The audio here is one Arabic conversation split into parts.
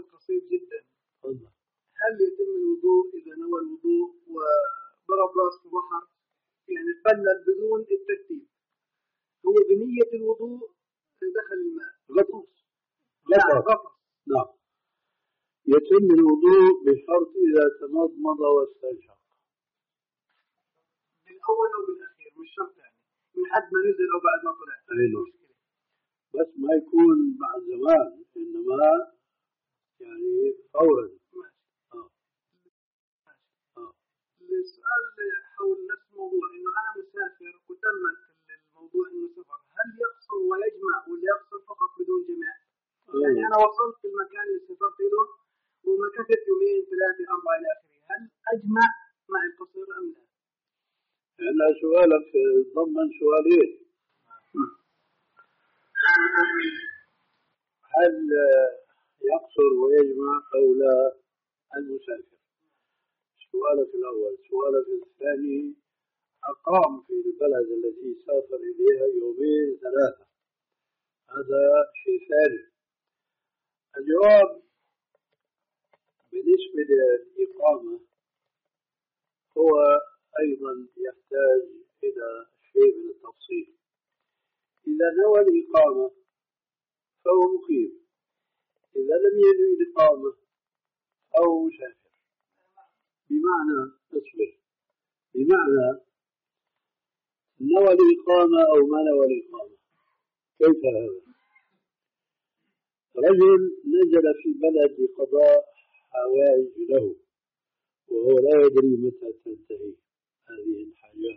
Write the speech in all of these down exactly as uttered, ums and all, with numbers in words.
قصير جدا. هل يتم الوضوء إذا نوى الوضوء وضرب رأسه بحر يعني تبلل بدون الترتيب؟ هو بنية الوضوء دخل الماء غطس غطس نعم. يتم الوضوء بشرط إذا تمضمض واستنشق بالأول أو بالأخير، مش شرط يعني من حد ما نزل أو بعد ما طلع. أيوه. بس ما يكون بعد زمان، إنما يعني فورا. آه. آه. السؤال حول نفس الموضوع، إنه أنا مسافر وتمت الموضوع إنه سفر، هل يقصر ويجمع ولا يقصر فقط بدون جماع؟ آه. يعني أنا وصلت في المكان اللي سافرت له ومكثت يومين ثلاثة أربعة إلى آخره، هل أجمع مع القصير أم لا؟ هلا سؤالك ضمن سؤالين. هل يقصر ويجمع أو لا المسافر؟ سؤالك الأول. سؤالك الثاني، أقام في البلد التي سافر إليها يومين ثلاثة، هذا شيء ثاني. الجواب بالنسبة للإقامة هو أيضا يحتاج إلى شيء من التفصيل. إذا نوى الإقامة فهو مقيم، إذا لم ينوي الإقامة فهو مسافر. بمعنى اصبر، بمعنى نوى الإقامة أو ما نوى الإقامة. كيف هذا؟ رجل نزل في بلد لقضاء حوائج له وهو لا يدري متى تنتهي هذه الحاجات،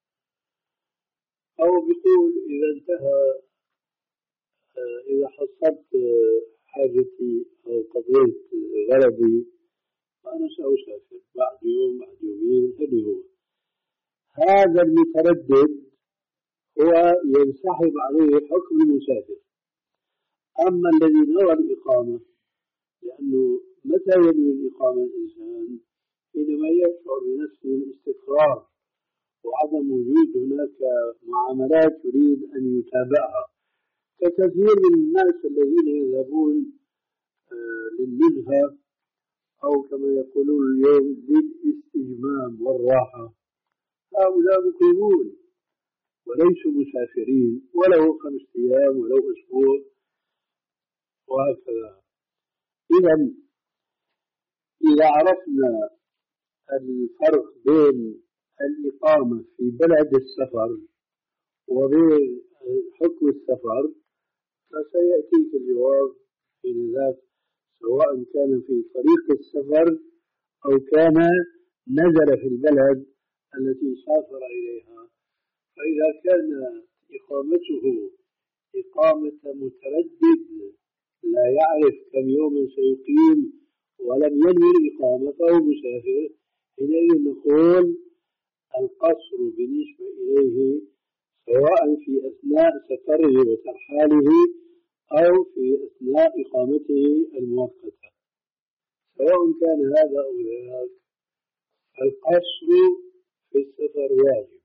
أو بيقول إذا انتهى، إذا حصلت حاجتي أو قضيت غرضي فأنا سأسافر بعد يوم بعد يومين. هذه هو هذا المتردد هو ينسحب عليه حكم المسافر. أما الذي نوى الإقامة، لأنه متى ينوي الإقامة الإنسان؟ حينما يشعر بنفسه الاستقرار وعدم وجود هناك معاملات يريد أن يتابعها، ككثير من الناس الذين يذهبون للنزهة أو كما يقولون اليوم للاستجمام والراحة. هؤلاء مقيمون وليسوا مسافرين، ولو خمسة أيام ولو أسبوع وهكذا. إذا إذا عرفنا الفرق بين الإقامة في بلد السفر وبين حكم السفر فسيأتيك الجواب في ذلك، سواء كان في طريق السفر أو كان نزل في البلد التي سافر إليها. فإذا كان إقامته إقامة متردد لا يعرف كم يوم سيقيم ولم ينوي الإقامة فهو مسافر، حينئذ نقول القصر بالنسبة إليه سواء في أثناء سفره وترحاله أو في أثناء إقامته المؤقتة، سواء كان هذا أو ذاك، القصر في السفر واجب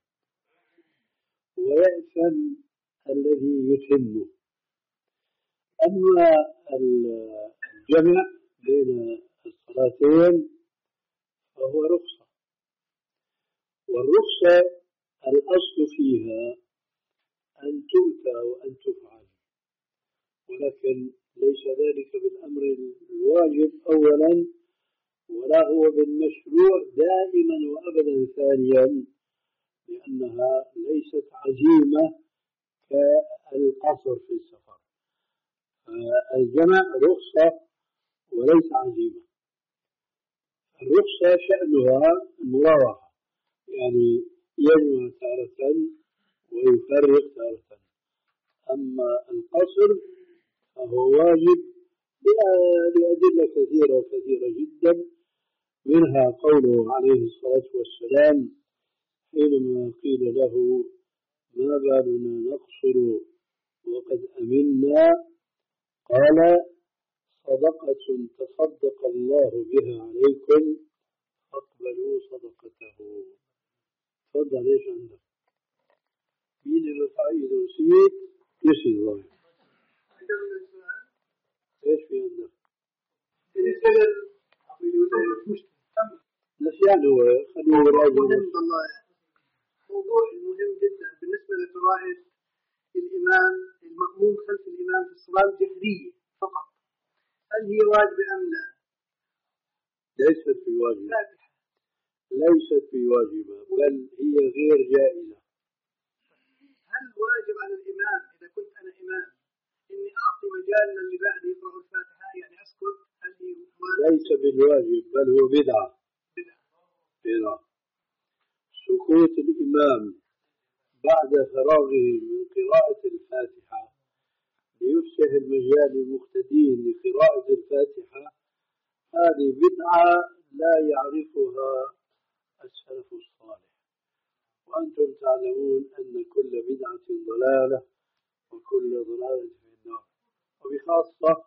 ويأثم الذي يتمه. أما الجمع بين الصلاتين فهو رخصة، والرخصة الأصل فيها أن تؤتى وأن تفعل، ولكن ليس ذلك بالأمر الواجب أولا، ولا هو بالمشروع دائما وأبدا ثانيا، لأنها ليست عزيمة كالقصر في السفر. الجمع رخصة وليس عزيمة. الرخصة شأنها المراوحة، يعني يجمع تارة ويفرق تارة. أما القصر فهو واجب لأدلة كثيرة وكثيرة جدا، منها قوله عليه الصلاة والسلام حينما قيل له ما بالنا نقصر وقد أمنا، قال صدقة تصدق الله بها عليكم فاقبلوا صدقته. تفضل. ايش عندك؟ مين اللي فايد وسيط يسي الله؟ ايش في عندك؟ يعني هو خليه يراجع مهم والله، موضوع مهم جدا بالنسبة لقراءة الإمام المأموم خلف الإمام في الصلاة الجهرية فقط، هل هي واجبة أم لا؟ ليست بواجبة، ليست بواجبة بل هي غير جائزة. هل واجب على الإمام إذا كنت أنا إمام إني أعطي مجال للي بعد يقرأوا الفاتحة يعني أسكت؟ هل هي واجب؟ ليس بالواجب بل هو بدعة. بدعة. بدعة. سكوت الإمام بعد فراغه من قراءة الفاتحة ليفسح المجال للمقتدين لقراءة الفاتحة، هذه بدعة لا يعرفها السلف الصالح، وأنتم تعلمون أن كل بدعة ضلالة وكل ضلالة في النار. وبخاصة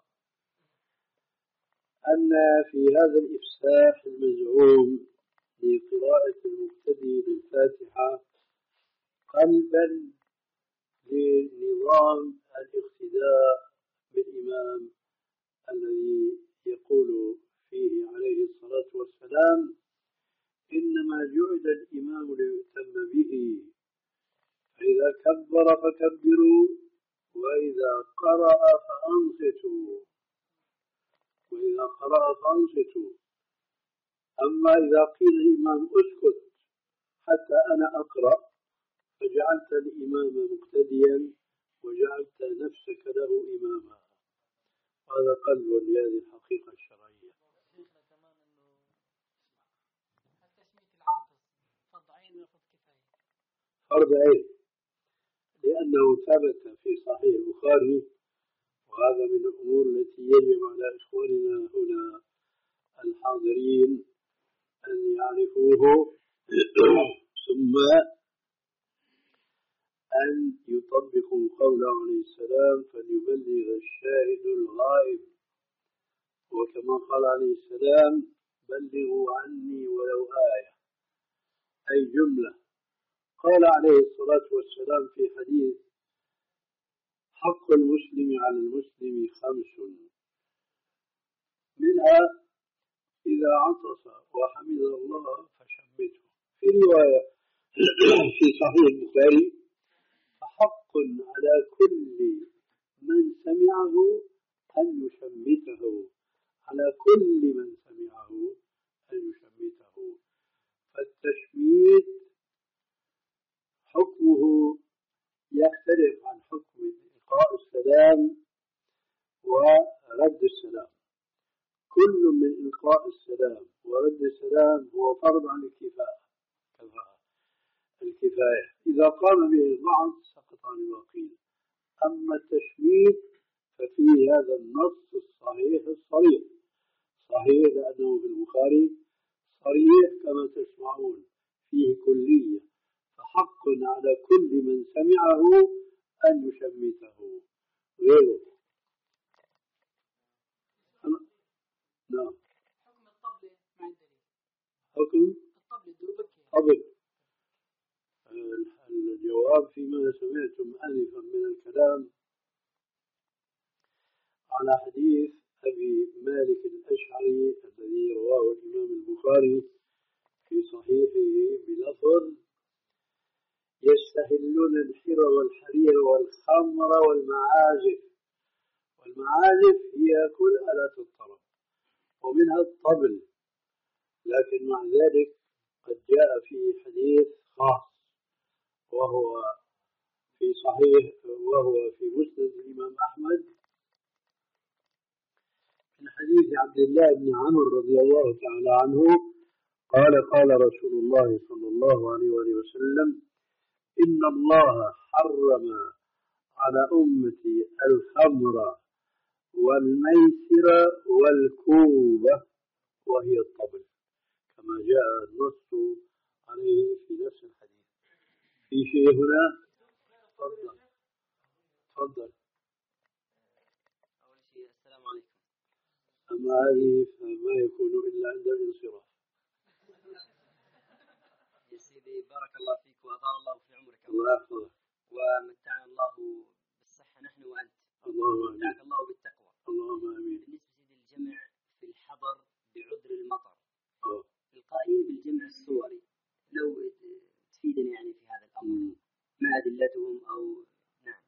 أن في هذا الإفساح المزعوم لقراءة المبتدئ للفاتحة قلبا لنظام الاقتداء بالإمام الذي يقول فيه عليه الصلاة والسلام: إنما جعل الإمام ليؤتم به، فإذا كبر فكبروا وإذا قرأ فأنصتوا وإذا قرأ فأنصتوا. أما إذا قيل الإمام اسكت حتى أنا أقرأ فجعلت الإمام مقتديا وجعلت نفسك له إماما، هذا قلب لهذه الحقيقة الشرعية. شيخنا كمان إنه التشميت العاطس فرض عين ولا فرض كفاية؟ فرض عين، لأنه ثبت في صحيح البخاري، وهذا من الأمور التي يجب على إخواننا هنا الحاضرين أن يعرفوه ثم أن يطبقوا قوله عليه السلام: فليبلغ الشاهد الغائب. وكما قال عليه السلام: بلغوا عني ولو آية، أي جملة. قال عليه الصلاة والسلام في حديث: حق المسلم على المسلم خمس، منها إذا عطس وحمد الله فشمته. في رواية في صحيح البخاري: فحق على كل من سمعه أن يشمته، على كل من سمعه أن يشمته. فالتشميت حكمه يختلف عن حكم إلقاء السلام ورد السلام. كل من إلقاء السلام ورد السلام هو فرض عن الكفاية الكفاية إذا قام به البعض سقط عن الباقين. أما التشميت ففيه هذا النص الصحيح الصريح، صحيح لأنه في البخاري، صريح كما تسمعون، فيه كلية، فحق على كل من سمعه أن يشمته غيره. نعم. حكم الطبلة مع الدليل. حكم الطبلة الدربكي. طبل. الجواب فيما سمعتم آنفا من الكلام على حديث أبي مالك الأشعري الذي رواه الإمام البخاري في صحيحه بلفظ: يستهلون الحر والحرير والخمر والمعازف. والمعازف هي كل آلات الطرب ومنها الطبل، لكن مع ذلك قد جاء في حديث خاص وهو في صحيح وهو في مسند الإمام أحمد من حديث عبد الله بن عمرو رضي الله تعالى عنه قال: قال رسول الله صلى الله عليه وآله وسلم: إن الله حرم على أمتي الخمر والميسر والكوبة وهي الطبل، كما جاء النص عليه في نفس الحديث. في شيء هنا؟ تفضل تفضل. أول شيء السلام عليكم. أما هذه فما يكون إلا عند الانصراف. يا سيدي بارك الله فيك وأطال الله في عمرك. الله يحفظك. ومتعنا الله بالصحة نحن وأنت. اللهم آمين. ومتعك الله بالتقوى. اللهم آمين. بالنسبة سيدي الجمع في الحضر بعذر المطر، أوه. القائلين بالجمع الصوري لو تفيدنا يعني في هذا الأمر ما أدلتهم أو نعم.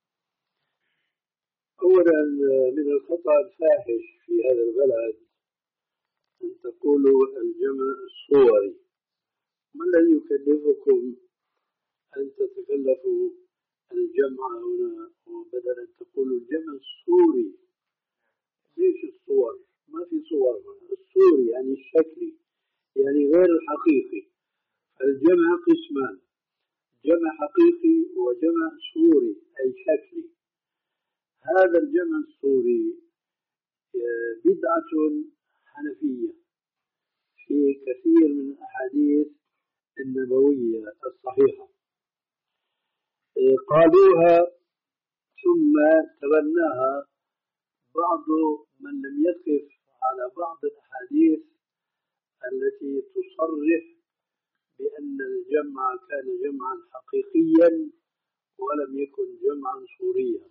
أولا من الخطأ الفاحش في هذا البلد أن تقولوا الجمع الصوري. ما الذي يكلفكم أن تتكلفوا الجمع هنا وبدل أن تقولوا الجمع الصوري؟ ليش الصور؟ ما في صور هنا. الصوري يعني الشكلي، يعني غير الحقيقي. الجمع قسمان: جمع حقيقي وجمع صوري أي شكلي. هذا الجمع الصوري بدعة حنفية في كثير من الأحاديث النبوية الصحيحة قالوها ثم تبناها بعض من لم يقف على بعض الأحاديث التي تصرح بأن الجمع كان جمعا حقيقيا ولم يكن جمعا صوريا.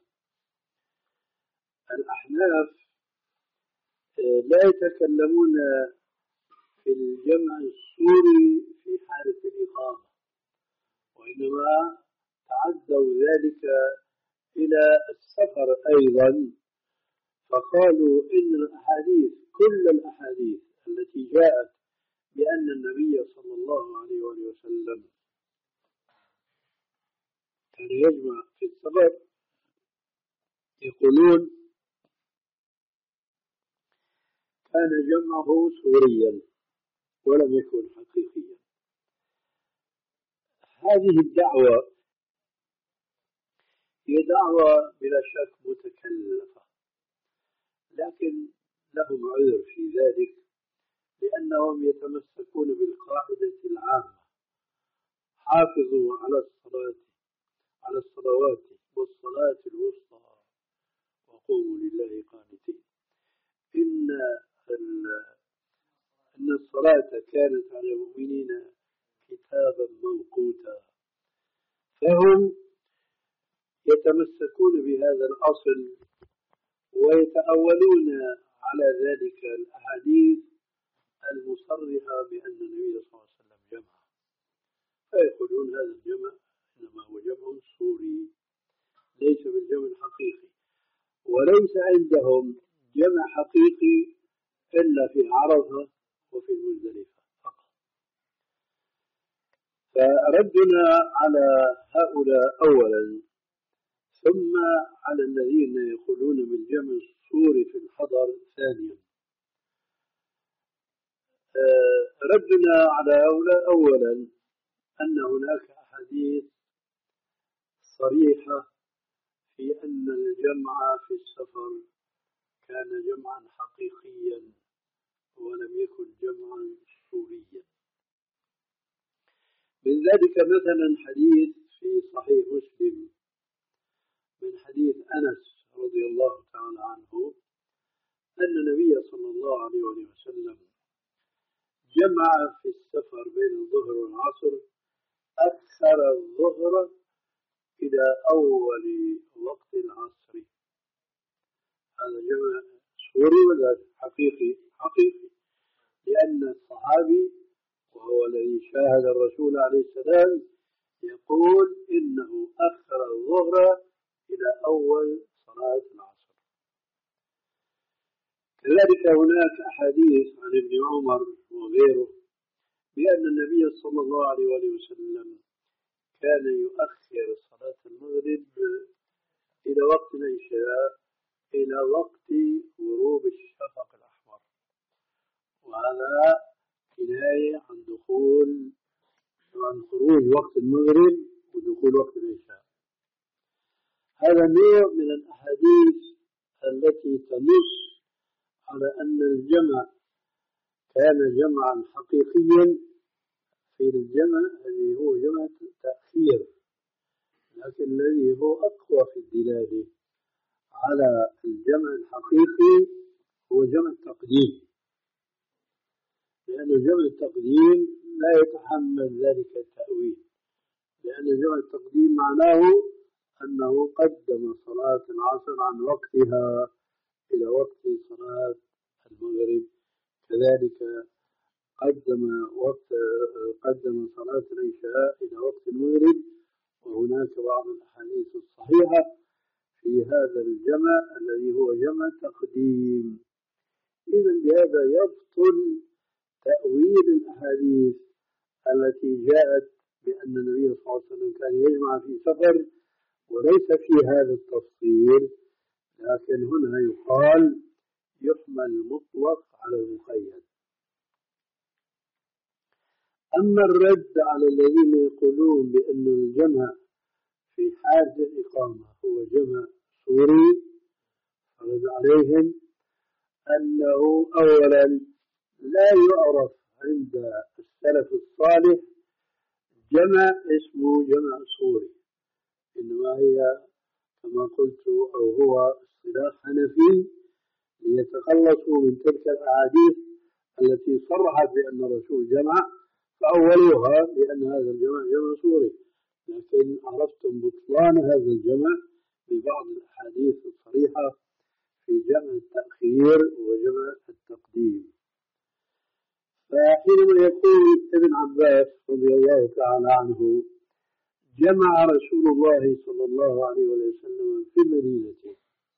الأحناف لا يتكلمون في الجمع الصوري في حالة الإقامة، وإنما تعدوا ذلك إلى السفر أيضا، فقالوا إن الأحاديث كل الأحاديث التي جاءت بأن النبي صلى الله عليه وسلم كان يجمع في السفر يقولون كان جمعه صوريا ولم يكن حقيقيا. هذه الدعوة هي دعوة بلا شك متكلفة، لكن لهم عذر في ذلك لأنهم يتمسكون بالقاعدة العامة: حافظوا على الصلاة على الصلوات والصلاة الوسطى وقوموا لله قانتين. إن إن الصلاة كانت على المؤمنين كتابا موقوتا. فهم يتمسكون بهذا الأصل ويتأولون على ذلك الأحاديث المصرحة بأن النبي صلى الله عليه وسلم جمع، فيقولون هذا الجمع إنما هو جمع صوري ليس بالجمع الحقيقي. وليس عندهم جمع حقيقي إلا في عرفة وفي المزدلفة فقط. فردنا على هؤلاء أولا، ثم على الذين يقولون بالجمع الصوري في الحضر ثانيا. ردنا على هؤلاء أولا أن هناك أحاديث صريحة في أن الجمع في السفر كان جمعا حقيقيا ولم يكن جمعا صوريا. من ذلك مثلا حديث في صحيح مسلم من حديث أنس رضي الله تعالى عنه أن النبي صلى الله عليه وسلم جمع في السفر بين الظهر والعصر أكثر الظهر إلى أول وقت العصر. هذا جمع صوري ولا حقيقي؟ حقيقي، لأن الصحابي وهو الذي شاهد الرسول عليه السلام يقول إنه أخر الظهر إلى أول صلاة العصر. كذلك هناك أحاديث عن ابن عمر وغيره بأن النبي صلى الله عليه وسلم كان يؤخر صلاة المغرب إلى وقت العشاء إلى وقت غروب الشفق الأحمر، وهذا كناية عن دخول عن خروج وقت المغرب ودخول وقت العشاء. هذا نوع من الأحاديث التي تنص على أن الجمع كان جمعا حقيقيا في الجمع الذي هو جمع تأخير، لكن الذي هو أقوى في الدلالة على الجمع الحقيقي هو جمع التقديم، لأن جمع التقديم لا يتحمل ذلك التأويل، لأن جمع التقديم معناه أنه قدم صلاة العصر عن وقتها إلى وقت صلاة المغرب. كذلك قدم وقت قدم صلاة العشاء إلى وقت المغرب، وهناك بعض الأحاديث الصحيحة في هذا الجمع الذي هو جمع تقديم. إذا بهذا يبطل تأويل الأحاديث التي جاءت بأن النبي صلى الله عليه وسلم كان يجمع في سفر، وليس في هذا التفصيل، لكن هنا يقال يحمل المطلق على المقيد. أما الرد على الذين يقولون بأن الجمع في حال الإقامة هو جمع سوري، فرد عليهم أنه أولا لا يعرف عند السلف الصالح جمع اسمه جمع سوري، إنما هي كما قلت أو هو اصطلاح حنفي ليتخلصوا من تلك الأحاديث التي صرحت بأن الرسول جمع، فأولوها لأن هذا الجمع جمع سوري، لكن عرفتم بطلان هذا الجمع ببعض الأحاديث الصريحة في جمع التأخير وجمع التقديم. فحينما يقول ابن عباس رضي الله تعالى عنه جمع رسول الله صلى الله عليه وسلم في مدينته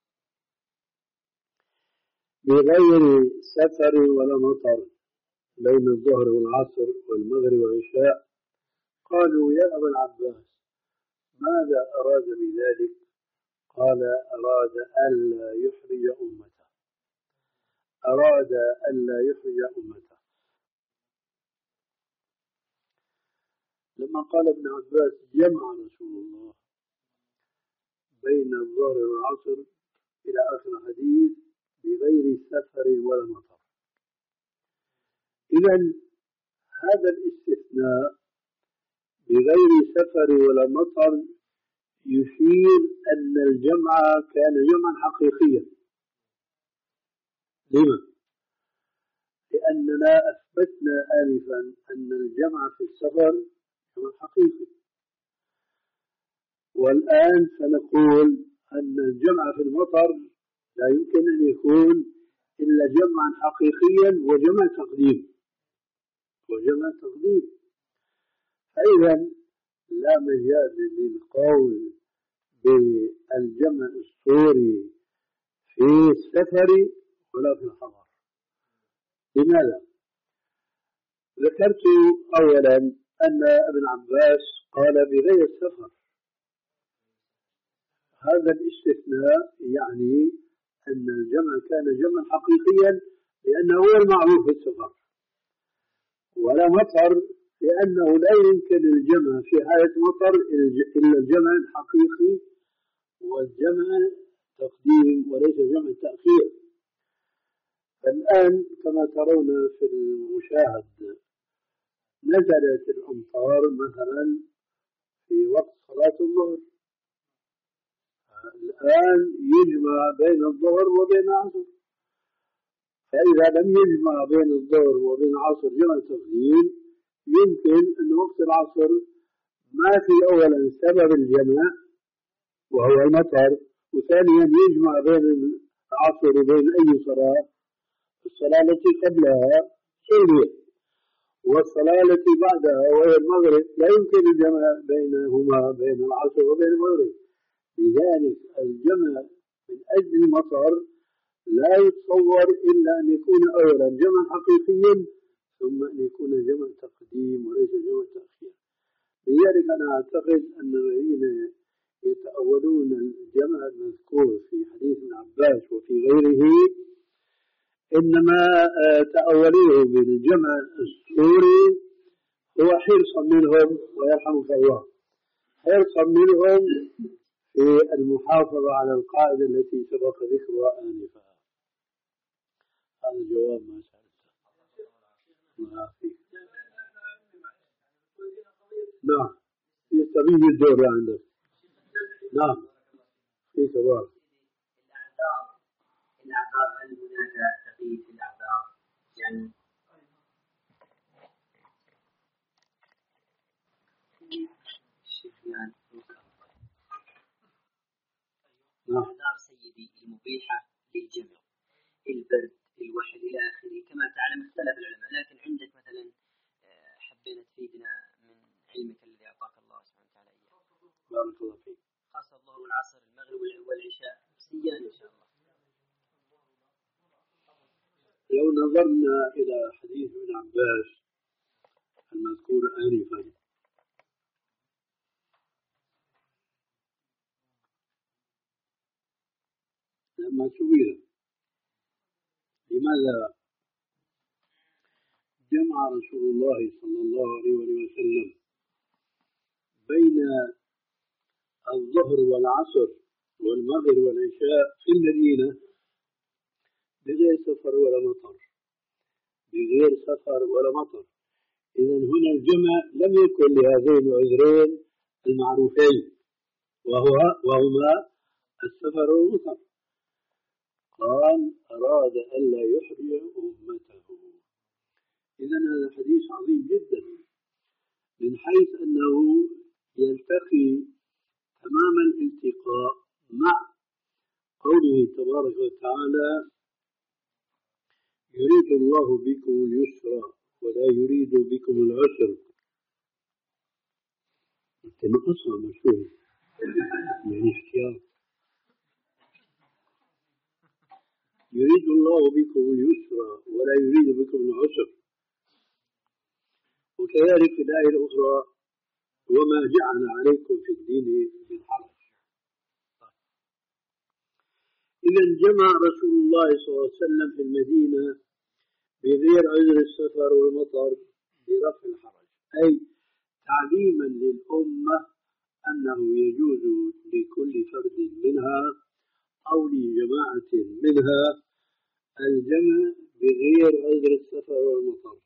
بغير سفر ولا مطر بين الظهر والعصر والمغرب والعشاء، قالوا يا أبا العباس ماذا أراد بذلك؟ قال أراد ألا يحرج أمته، أراد ألا يحرج أمته. لما قال ابن عباس جمع رسول الله بين الظهر والعصر إلى آخر الحديث بغير سفر ولا مطر، إذن هذا الاستثناء بغير سفر ولا مطر يشير أن الجمع كان جمعا حقيقيا. لما؟ لأننا أثبتنا آنفا أن الجمع في السفر جمع حقيقي، والآن سنقول أن الجمع في المطر لا يمكن أن يكون إلا جمعا حقيقيا وجمع تقديم وجمع تقديم. فإذا لا مجال للقول بالجمع السوري في السفر ولا في الحضر. لماذا؟ ذكرت أولا أن ابن عباس قال بغير السفر، هذا الاستثناء يعني أن الجمع كان جمعا حقيقيا لأنه هو المعروف في السفر، ولا مطر لأنه لا يمكن الجمع في حالة مطر إلا الجمع الحقيقي والجمع تقديم وليس جمع تأخير. الآن كما ترون في المشاهد نزلت الأمطار مثلا في وقت صلاة الظهر، الآن يجمع بين الظهر وبين العصر، فإذا لم يجمع بين الظهر وبين العصر جمع تقديم يمكن أن وقت العصر ما في أولا سبب الجمع وهو المطر، وثانيا يجمع بين العصر وبين أي صلاة، الصلاة التي قبلها سورية والصلاة التي بعدها وهي المغرب لا يمكن الجمع بينهما بين العصر وبين المغرب. لذلك الجمع من أجل المطر لا يتصور إلا أن يكون أولا جمع حقيقيا ثم أن يكون جمع تقديم وليس جمع تأخير. لذلك أنا أعتقد أن الذين يتأولون الجمع المذكور في حديث ابن عباس وفي غيره إنما تأولوه بالجمع السوري هو حرصا منهم ويرحمك الله، حرصا منهم في المحافظة على القاعدة التي سبق ذكرها آنفا. هذا الجواب ما سألته. ما فيك. نعم يستبيد الدور عندك. نعم فيك بارك. الأعذار هل هناك تقييد في الأعذار؟ يعني الشيخ الأعذار سيدي المبيحة للجمع، البرد، الوحل إلى آخره، كما تعلم اختلف العلماء، لكن عندك مثلا لو نظرنا إلى حديث ابن عباس المذكور آنفا لما سئل لماذا جمع رسول الله صلى الله عليه وسلم بين الظهر والعصر والمغرب والعشاء في المدينة بغير سفر ولا مطر بغير سفر ولا مطر إذا هنا الجمع لم يكن لهذين العذرين المعروفين وهو وهما السفر والمطر. قال أراد ألا يحرج أمته. إذا هذا الحديث عظيم جدا من حيث أنه يلتقي تمام الالتقاء مع قوله تبارك وتعالى يريد الله بكم اليسر ولا يريد بكم العسر. كما أصلا مشهور يعني احتياط. يريد الله بكم اليسر ولا يريد بكم العسر. وكذلك في الآية الأخرى وما جعل عليكم في الدين من حرج. إذا جمع رسول الله صلى الله عليه وسلم في المدينة بغير عذر السفر والمطر برفع الحرج، أي تعليما للأمة أنه يجوز لكل فرد منها أو لجماعة منها الجمع بغير عذر السفر والمطر،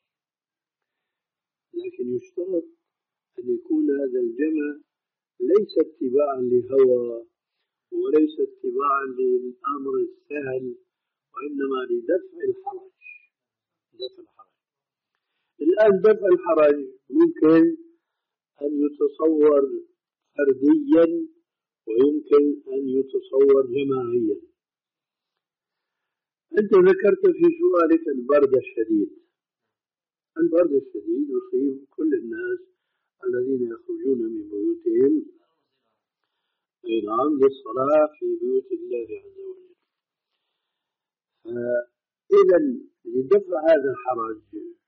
لكن يشترط أن يكون هذا الجمع ليس اتباعا لهوى وليس اتباعا للأمر السهل وإنما لدفع الحرج. دفع الحرج. الآن دفع الحرج ممكن أن يتصور فرديا ويمكن أن يتصور جماعيا. أنت ذكرت في سؤالك البرد الشديد. البرد الشديد يصيب كل الناس الذين يخرجون من بيوتهم نعم للصلاة في بيوت الله عز وجل. فإذا لدفع هذا الحرج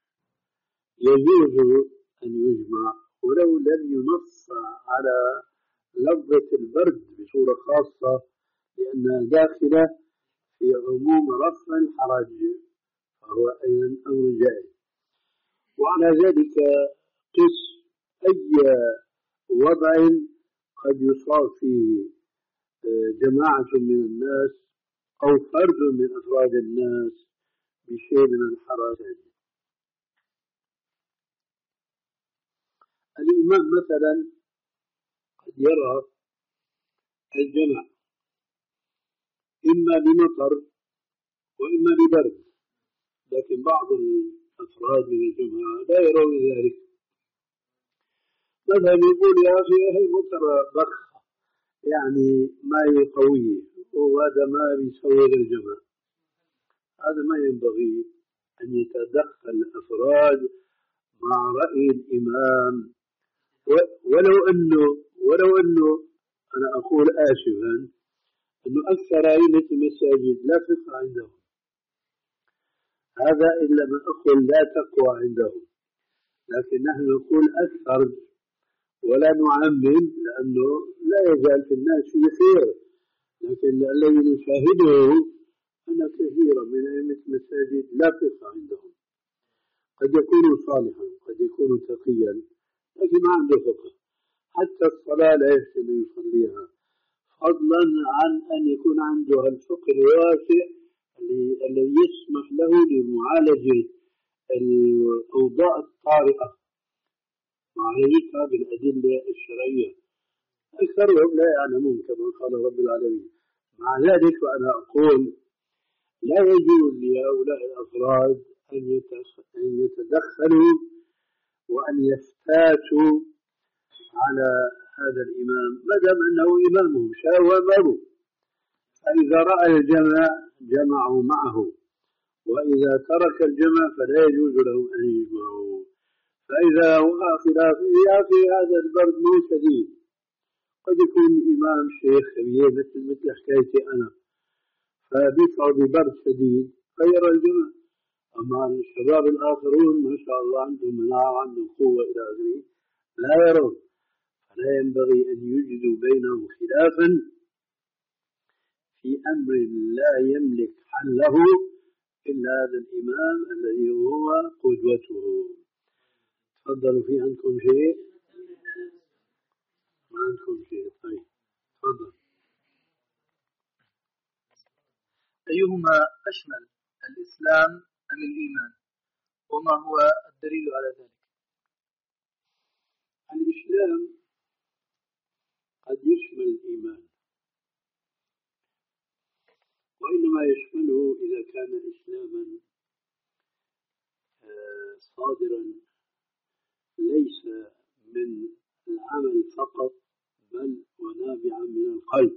يجوز أن يجمع ولو لم ينص على لفظة البرد بصورة خاصة لأنها داخلة في عموم رفع الحرج فهو أيضا أمر جائز. وعلى ذلك قس أي وضع قد يصاب فيه جماعة من الناس أو فرد من أفراد الناس بشيء من الحرج. الإمام مثلا قد يرى الجمع إما بمطر وإما ببرد، لكن بعض الأفراد من الجماعة لا يرون ذلك. مثلا يقول يا أخي هي مطر بخ يعني ما قوي وهذا ما بيسوي الجمع. هذا ما ينبغي أن يتدخل الأفراد مع رأي الإمام، ولو أنه ولو أنه أنا أقول آسفا أنه أكثر أئمة المساجد لا فقه عندهم، هذا إلا ما أقول لا تقوى عندهم، لكن نحن نقول أكثر ولا نعمم لأنه لا يزال في الناس في خير، لكن الذي نشاهده أن كثيرا من أئمة المساجد لا فقه عندهم. قد يكون صالحا قد يكون تقيا لكن ما عنده فقه، حتى الصلاة لا يحسن أن يصليها، فضلا عن أن يكون عنده الفقه الواسع الذي يسمح له لمعالجة الأوضاع الطارئة معالجتها بالأدلة الشرعية. أكثرهم لا يعلمون كما قال رب العالمين. مع ذلك وأنا أقول لا يجوز لهؤلاء الأفراد أن يتدخلوا وأن يفتاتوا على هذا الإمام ما دام أنه إمامهم شاء وأمره. فإذا رأى الجمع جمعوا معه، وإذا ترك الجمع فلا يجوز لهم أن يجمعوا. فإذا وقع خلاف يا أخي هذا البرد مو شديد، قد يكون إمام شيخ كبير مثل مثل حكايتي أنا فبيشعر ببرد شديد غير الجمع، أما الشباب الآخرون ما شاء الله عندهم مناعة وعندهم قوة إلى آخره لا يرون، فلا ينبغي أن يجدوا بينهم خلافا في أمر لا يملك حله إلا هذا الإمام الذي هو قدوته. تفضلوا، في عندكم شيء؟ ما عندكم شيء؟ طيب تفضل. أيهما أشمل، الإسلام أم الإيمان؟ وما هو الدليل على ذلك؟ الإسلام قد يشمل الإيمان، وإنما يشمله إذا كان إسلاما صادرا ليس من العمل فقط بل ونابعا من القلب.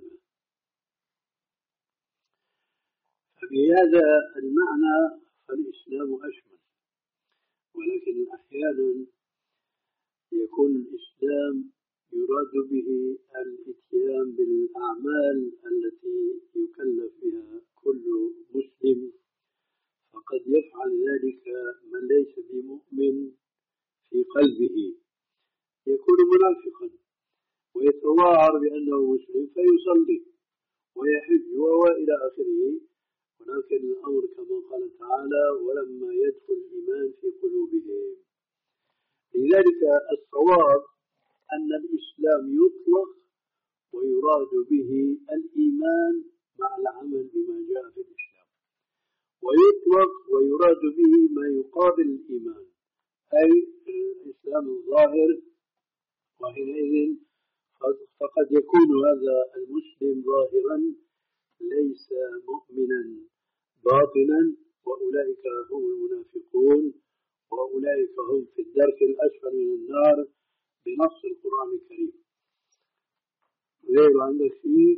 فبهذا المعنى فالإسلام أشمل، ولكن أحيانا يكون الإسلام يراد به الاتيان بالأعمال التي يكلف بها كل مسلم، فقد يفعل ذلك من ليس بمؤمن في قلبه، يكون منافقا ويتظاهر بأنه مسلم فيصلي ويحج وإلى آخره، ولكن الأمر كما قال تعالى ولما يدخل الإيمان في قلوبهم. لذلك الصواب أن الإسلام يطلق ويراد به الإيمان مع العمل بما جاء في الإسلام، ويطلق ويراد به ما يقابل الإيمان أي الإسلام الظاهر، وحينئذ فقد يكون هذا المسلم ظاهرا ليس مؤمنا باطنا، وأولئك هم المنافقون، وأولئك هم في الدرك الأسفل من النار بنص القرآن الكريم. غير عندك شيء؟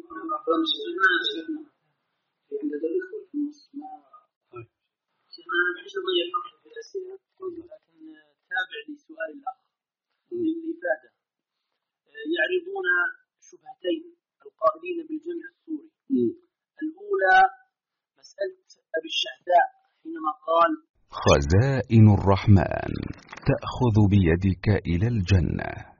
في عند الإخوة في النص ما شيخنا أنا بحيث أضيع فرصة في الأسئلة، لكن تابع لسؤال الأخ للإفادة. يعرضون شبهتين القائلين بالجمع السوري. م. الأولى مسألة أبي الشحذاء حينما قال خزائن الرحمن تأخذ بيدك إلى الجنة.